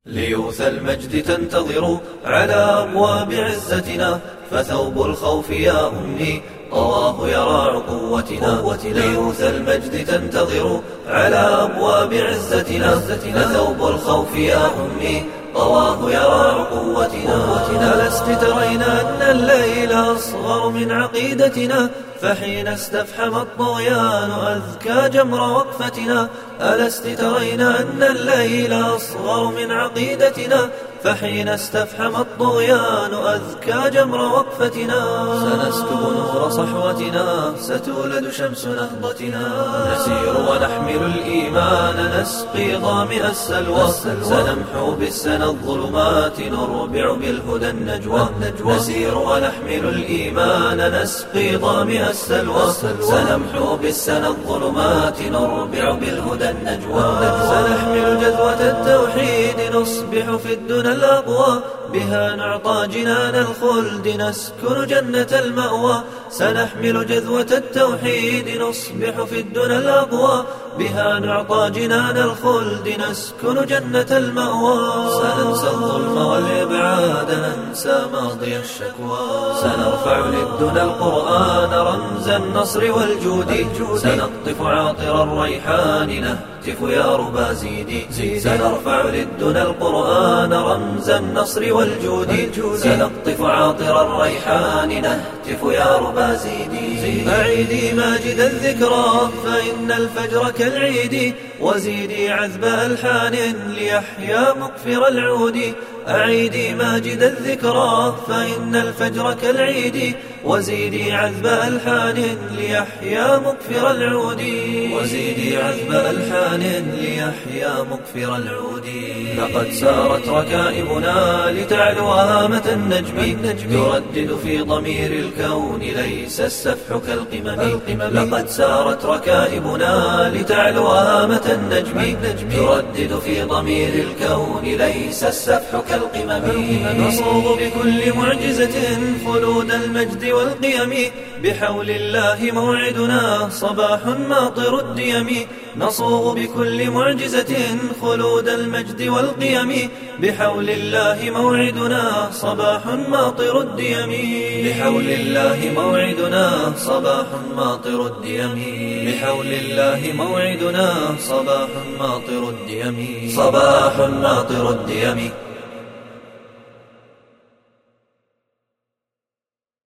ليوث المجد تنتظر على أبواب عزتنا، فثوب الخوف يا أمي طواه يراع قوتنا. ليوث المجد تنتظر على أبواب عزتنا، فثوب الخوف يا أمي طواه يراع قوتنا. ألست ترين أن الليل أصغر من عقيدتنا، فحين استفحم الطغيان أذكى جمر وقفتنا. ألست ترين أن الليل أصغر من عقيدتنا، فحين استفحم الطغيان أذكى جمر وقفتنا. سنسكب نور صحوتنا، ستولد شمس نهضتنا، نسير ونحمل الإيمان، نسقي ظامئ السلوى. سنمحو بالسنى الظلمات، نربع بالهدى النجوى. نسير ونحمل الإيمان، نسقي ظامئ السلوى. سنمحو بالسنى الظلمات، نربع بالهدى النجوى. سنحمل جذوة التوحيد، نصبح في الدنى الأقوى، بها نعطى جنان الخلد، نسكن جنة المأوى. سنحمل جذوة التوحيد، نصبح في الدنى الأقوى، بها نعطى جنان الخلد، نسكن جنة المأوى. سننسى الظلم والإبعاد، ننسى ماضي الشكوى. سنرفع للدنى القرآن، رمز النصر والجود. سنقطف عاطر الريحان، نهتف يا ربا زيدي. سنرفع للدنى القرآن، رمز النصر والجود. سنقطف عاطر الريحان، نهتف يا ربا زيدي. أعيدي ماجد الذكرى، فإن الفجر كالعيد، وزيدي عذب ألحان ليحيا مقفر العود. أعيدي ماجد الذكرى، فإن الفجر كالعيد، وزيدي عذب ألحان ليحيا مقفر العود. وزيدي عذب ألحان ليحيا مقفر العود. لقد سارت ركائبنا لتعلو هامة النجم، تردد في ضمير الكون ليس السفح كالقمم. لقد سارت ركائبنا لتعلو هامة النجم، تردد في ضمير الكون ليس السفح كالقمم. نصوغ بكل معجزة خلود المجد والقيم، بحول الله موعدنا صباح ماطر الديم. نصوغ بكل معجزة خلود المجد والقيم، بحول الله موعدنا صباح ماطر الديم. بحول الله موعدنا صباح ماطر الديم. بحول الله موعدنا صباح ماطر الديم. صباح ماطر الديم.